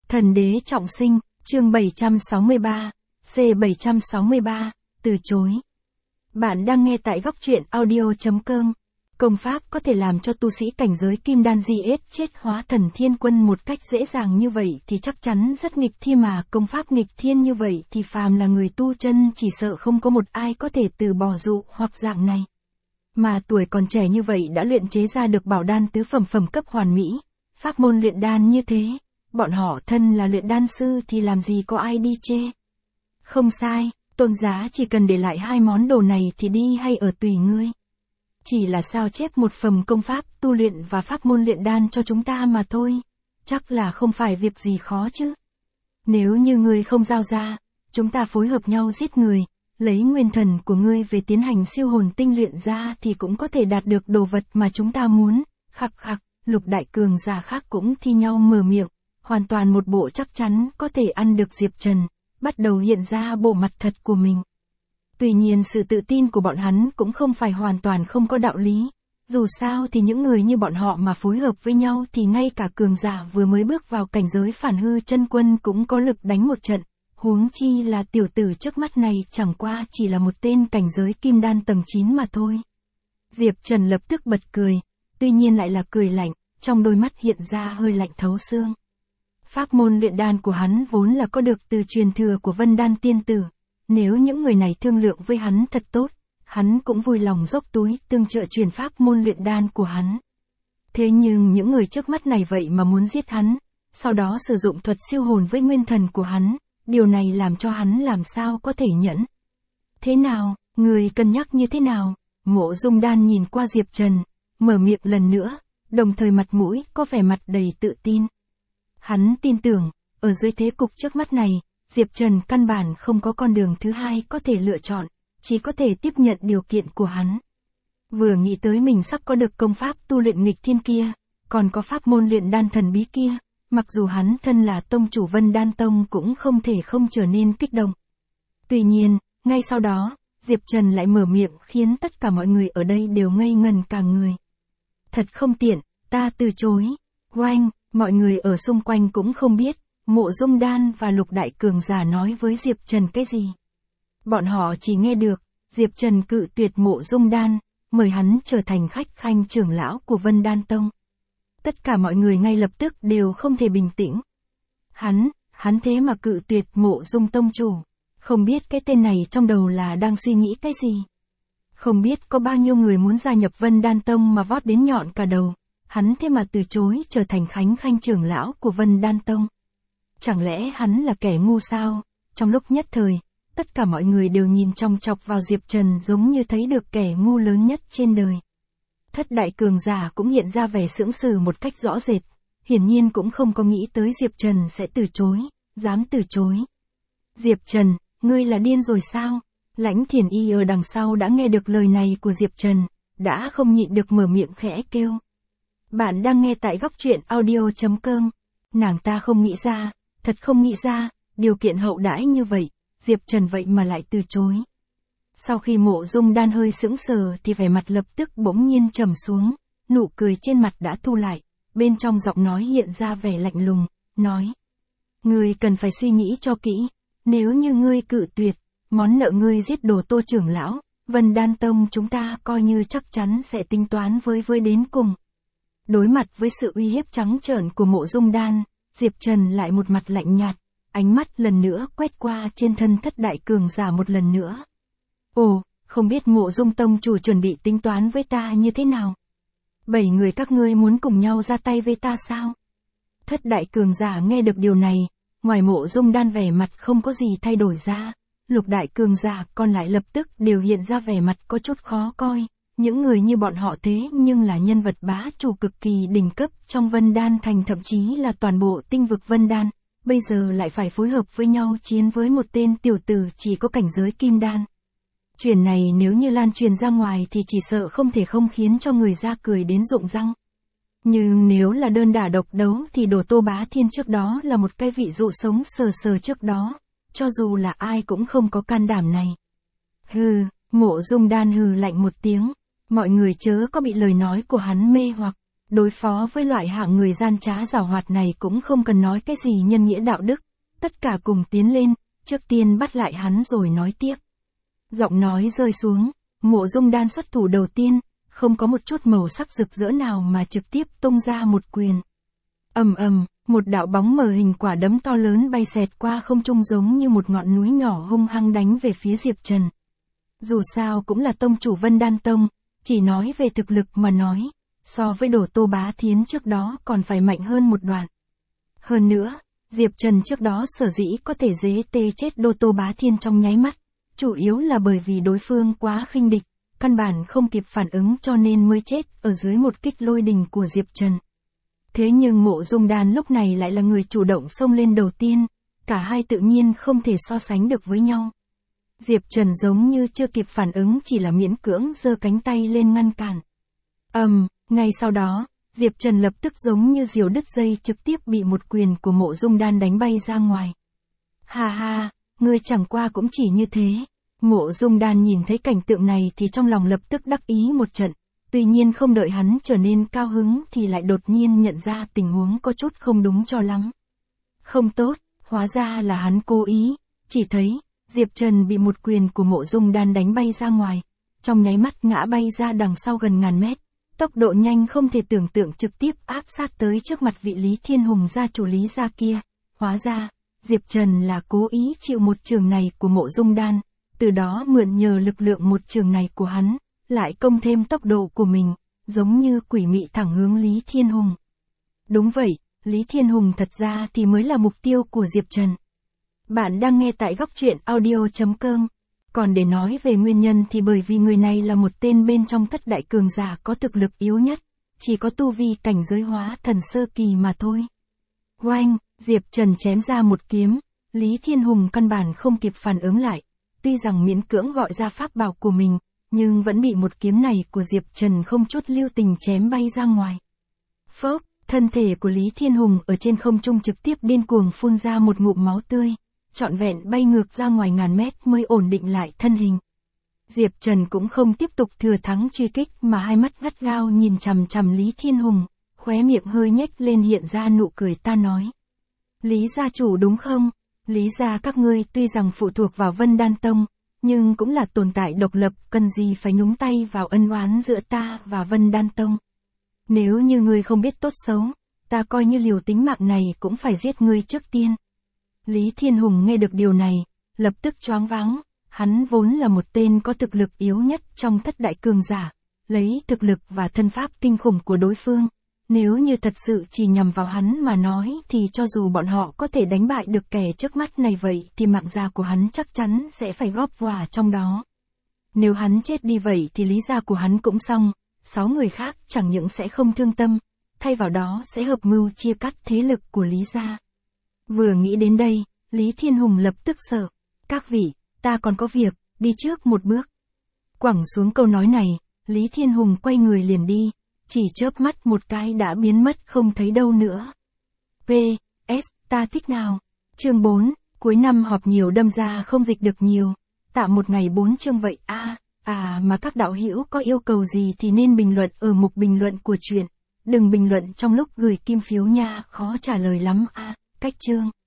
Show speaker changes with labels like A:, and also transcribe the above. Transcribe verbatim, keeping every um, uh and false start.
A: Thần đế trọng sinh, chương bảy trăm sáu mươi ba, C bảy trăm sáu mươi ba, từ chối. Bạn đang nghe tại góc truyện audio chấm com. Công pháp có thể làm cho tu sĩ cảnh giới kim đan di ết chết hóa thần thiên quân một cách dễ dàng như vậy thì chắc chắn rất nghịch thiên, mà công pháp nghịch thiên như vậy thì phàm là người tu chân chỉ sợ không có một ai có thể từ bỏ dụ hoặc dạng này. Mà tuổi còn trẻ như vậy đã luyện chế ra được bảo đan tứ phẩm phẩm cấp hoàn mỹ, pháp môn luyện đan như thế, bọn họ thân là luyện đan sư thì làm gì có ai đi chê. Không sai, tôn giá chỉ cần để lại hai món đồ này thì đi hay ở tùy ngươi. Chỉ là sao chép một phẩm công pháp tu luyện và pháp môn luyện đan cho chúng ta mà thôi, chắc là không phải việc gì khó chứ. Nếu như ngươi không giao ra, chúng ta phối hợp nhau giết người, lấy nguyên thần của ngươi về tiến hành siêu hồn tinh luyện ra thì cũng có thể đạt được đồ vật mà chúng ta muốn. Khắc khắc, lục đại cường giả khác cũng thi nhau mở miệng, hoàn toàn một bộ chắc chắn có thể ăn được Diệp Trần, bắt đầu hiện ra bộ mặt thật của mình. Tuy nhiên sự tự tin của bọn hắn cũng không phải hoàn toàn không có đạo lý, dù sao thì những người như bọn họ mà phối hợp với nhau thì ngay cả cường giả vừa mới bước vào cảnh giới phản hư chân quân cũng có lực đánh một trận, huống chi là tiểu tử trước mắt này chẳng qua chỉ là một tên cảnh giới kim đan tầng chín mà thôi. Diệp Trần lập tức bật cười, tuy nhiên lại là cười lạnh, trong đôi mắt hiện ra hơi lạnh thấu xương. Pháp môn luyện đan của hắn vốn là có được từ truyền thừa của Vân Đan tiên tử. Nếu những người này thương lượng với hắn thật tốt, hắn cũng vui lòng dốc túi tương trợ truyền pháp môn luyện đan của hắn. Thế nhưng những người trước mắt này vậy mà muốn giết hắn, sau đó sử dụng thuật siêu hồn với nguyên thần của hắn, điều này làm cho hắn làm sao có thể nhẫn. Thế nào, người cân nhắc như thế nào? Mộ Dung Đan nhìn qua Diệp Trần, mở miệng lần nữa, đồng thời mặt mũi có vẻ mặt đầy tự tin. Hắn tin tưởng, ở dưới thế cục trước mắt này, Diệp Trần căn bản không có con đường thứ hai có thể lựa chọn, chỉ có thể tiếp nhận điều kiện của hắn. Vừa nghĩ tới mình sắp có được công pháp tu luyện nghịch thiên kia, còn có pháp môn luyện đan thần bí kia, mặc dù hắn thân là tông chủ Vân Đan Tông cũng không thể không trở nên kích động. Tuy nhiên, ngay sau đó, Diệp Trần lại mở miệng khiến tất cả mọi người ở đây đều ngây ngần cả người. Thật không tiện, ta từ chối. Oanh, mọi người ở xung quanh cũng không biết Mộ Dung Đan và Lục Đại Cường giả nói với Diệp Trần cái gì. Bọn họ chỉ nghe được, Diệp Trần cự tuyệt Mộ Dung Đan, mời hắn trở thành khách khanh trưởng lão của Vân Đan Tông. Tất cả mọi người ngay lập tức đều không thể bình tĩnh. Hắn, hắn thế mà cự tuyệt Mộ Dung Tông chủ, không biết cái tên này trong đầu là đang suy nghĩ cái gì. Không biết có bao nhiêu người muốn gia nhập Vân Đan Tông mà vót đến nhọn cả đầu, hắn thế mà từ chối trở thành khánh khanh trưởng lão của Vân Đan Tông. Chẳng lẽ hắn là kẻ ngu sao? Trong lúc nhất thời, tất cả mọi người đều nhìn chòng chọc vào Diệp Trần giống như thấy được kẻ ngu lớn nhất trên đời. Thất đại cường giả cũng hiện ra vẻ sững sờ một cách rõ rệt, hiển nhiên cũng không có nghĩ tới Diệp Trần sẽ từ chối, dám từ chối. Diệp Trần, ngươi là điên rồi sao? Lãnh Thiền Y ở đằng sau đã nghe được lời này của Diệp Trần, đã không nhịn được mở miệng khẽ kêu. Bạn đang nghe tại góc truyện audio chấm com. Nàng ta không nghĩ ra, thật không nghĩ ra, điều kiện hậu đãi như vậy, Diệp Trần vậy mà lại từ chối. Sau khi Mộ Dung Đan hơi sững sờ thì vẻ mặt lập tức bỗng nhiên trầm xuống, nụ cười trên mặt đã thu lại, bên trong giọng nói hiện ra vẻ lạnh lùng, nói. Ngươi cần phải suy nghĩ cho kỹ, nếu như ngươi cự tuyệt, món nợ ngươi giết đồ Tô trưởng lão, Vân Đan Tông chúng ta coi như chắc chắn sẽ tính toán với với đến cùng. Đối mặt với sự uy hiếp trắng trợn của Mộ Dung Đan, Diệp Trần lại một mặt lạnh nhạt, ánh mắt lần nữa quét qua trên thân thất đại cường giả một lần nữa. Ồ, không biết Mộ Dung Tông chủ chuẩn bị tính toán với ta như thế nào? Bảy người các ngươi muốn cùng nhau ra tay với ta sao? Thất đại cường giả nghe được điều này, ngoài Mộ Dung Đan vẻ mặt không có gì thay đổi ra, lục đại cường giả còn lại lập tức đều hiện ra vẻ mặt có chút khó coi. Những người như bọn họ thế nhưng là nhân vật bá chủ cực kỳ đỉnh cấp trong Vân Đan Thành, thậm chí là toàn bộ tinh vực Vân Đan, bây giờ lại phải phối hợp với nhau chiến với một tên tiểu tử chỉ có cảnh giới kim đan. Chuyện này nếu như lan truyền ra ngoài thì chỉ sợ không thể không khiến cho người ra cười đến rụng răng. Nhưng nếu là đơn đả độc đấu thì đồ Tô Bá Thiên trước đó là một cái vị dụ sống sờ sờ trước đó, cho dù là ai cũng không có can đảm này. Hừ, Mộ Dung Đan hừ lạnh một tiếng. Mọi người chớ có bị lời nói của hắn mê hoặc, Đối phó với loại hạng người gian trá giảo hoạt này cũng không cần nói cái gì nhân nghĩa đạo đức, tất cả cùng tiến lên, trước tiên bắt lại hắn rồi nói tiếp. Giọng nói rơi xuống, Mộ Dung Đan xuất thủ đầu tiên, không có một chút màu sắc rực rỡ nào mà trực tiếp tung ra một quyền. Ầm ầm, một đạo bóng mờ hình quả đấm to lớn bay xẹt qua không trung giống như một ngọn núi nhỏ hung hăng đánh về phía Diệp Trần. Dù sao cũng là tông chủ Vân Đan Tông, chỉ nói về thực lực mà nói, so với Đồ Tô Bá Thiến trước đó còn phải mạnh hơn một đoạn. Hơn nữa, Diệp Trần trước đó sở dĩ có thể dễ tê chết Đồ Tô Bá Thiên trong nháy mắt, chủ yếu là bởi vì đối phương quá khinh địch, căn bản không kịp phản ứng cho nên mới chết ở dưới một kích lôi đình của Diệp Trần. Thế nhưng Mộ Dung Đan lúc này lại là người chủ động xông lên đầu tiên, cả hai tự nhiên không thể so sánh được với nhau. Diệp Trần giống như chưa kịp phản ứng chỉ là miễn cưỡng giơ cánh tay lên ngăn cản. Ầm, um, ngay sau đó, Diệp Trần lập tức giống như diều đứt dây trực tiếp bị một quyền của Mộ Dung Đan đánh bay ra ngoài. Ha ha, ngươi chẳng qua cũng chỉ như thế. Mộ Dung Đan nhìn thấy cảnh tượng này thì trong lòng lập tức đắc ý một trận, tuy nhiên không đợi hắn trở nên cao hứng thì lại đột nhiên nhận ra tình huống có chút không đúng cho lắm. Không tốt, hóa ra là hắn cố ý, chỉ thấy, Diệp Trần bị một quyền của Mộ Dung Đan đánh bay ra ngoài, trong nháy mắt ngã bay ra đằng sau gần ngàn mét, tốc độ nhanh không thể tưởng tượng trực tiếp áp sát tới trước mặt vị Lý Thiên Hùng gia chủ Lý gia kia. Hóa ra, Diệp Trần là cố ý chịu một trường này của Mộ Dung Đan, từ đó mượn nhờ lực lượng một trường này của hắn, lại công thêm tốc độ của mình, giống như quỷ mị thẳng hướng Lý Thiên Hùng. Đúng vậy, Lý Thiên Hùng thật ra thì mới là mục tiêu của Diệp Trần. Bạn đang nghe tại góc truyện audio chấm com. Còn để nói về nguyên nhân thì bởi vì người này là một tên bên trong thất đại cường giả có thực lực yếu nhất, chỉ có tu vi cảnh giới hóa thần sơ kỳ mà thôi. Oanh, Diệp Trần chém ra một kiếm, Lý Thiên Hùng căn bản không kịp phản ứng lại, tuy rằng miễn cưỡng gọi ra pháp bảo của mình, nhưng vẫn bị một kiếm này của Diệp Trần không chút lưu tình chém bay ra ngoài. Phốc, thân thể của Lý Thiên Hùng ở trên không trung trực tiếp điên cuồng phun ra một ngụm máu tươi, trọn vẹn bay ngược ra ngoài ngàn mét mới ổn định lại thân hình. Diệp Trần cũng không tiếp tục thừa thắng truy kích mà hai mắt gắt gao nhìn chằm chằm Lý Thiên Hùng, khóe miệng hơi nhếch lên hiện ra nụ cười ta nói. Lý gia chủ đúng không? Lý gia các ngươi tuy rằng phụ thuộc vào Vân Đan Tông, nhưng cũng là tồn tại độc lập, cần gì phải nhúng tay vào ân oán giữa ta và Vân Đan Tông. Nếu như ngươi không biết tốt xấu, ta coi như liều tính mạng này cũng phải giết ngươi trước tiên. Lý Thiên Hùng nghe được điều này, lập tức choáng váng, hắn vốn là một tên có thực lực yếu nhất trong thất đại cường giả, lấy thực lực và thân pháp kinh khủng của đối phương, nếu như thật sự chỉ nhằm vào hắn mà nói thì cho dù bọn họ có thể đánh bại được kẻ trước mắt này vậy thì mạng già của hắn chắc chắn sẽ phải góp vả trong đó. Nếu hắn chết đi vậy thì lý gia của hắn cũng xong, sáu người khác chẳng những sẽ không thương tâm, thay vào đó sẽ hợp mưu chia cắt thế lực của Lý gia. Vừa nghĩ đến đây, Lý Thiên Hùng lập tức sợ. Các vị, ta còn có việc, đi trước một bước. Quẳng xuống câu nói này, Lý Thiên Hùng quay người liền đi, chỉ chớp mắt một cái đã biến mất không thấy đâu nữa. pê ét, ta thích nào. Chương bốn, cuối năm họp nhiều đâm ra không dịch được nhiều. Tạm một ngày bốn chương vậy a à, à mà các đạo hữu có yêu cầu gì thì nên bình luận ở mục bình luận của truyện. Đừng bình luận trong lúc gửi kim phiếu nha, khó trả lời lắm a à, cách chương.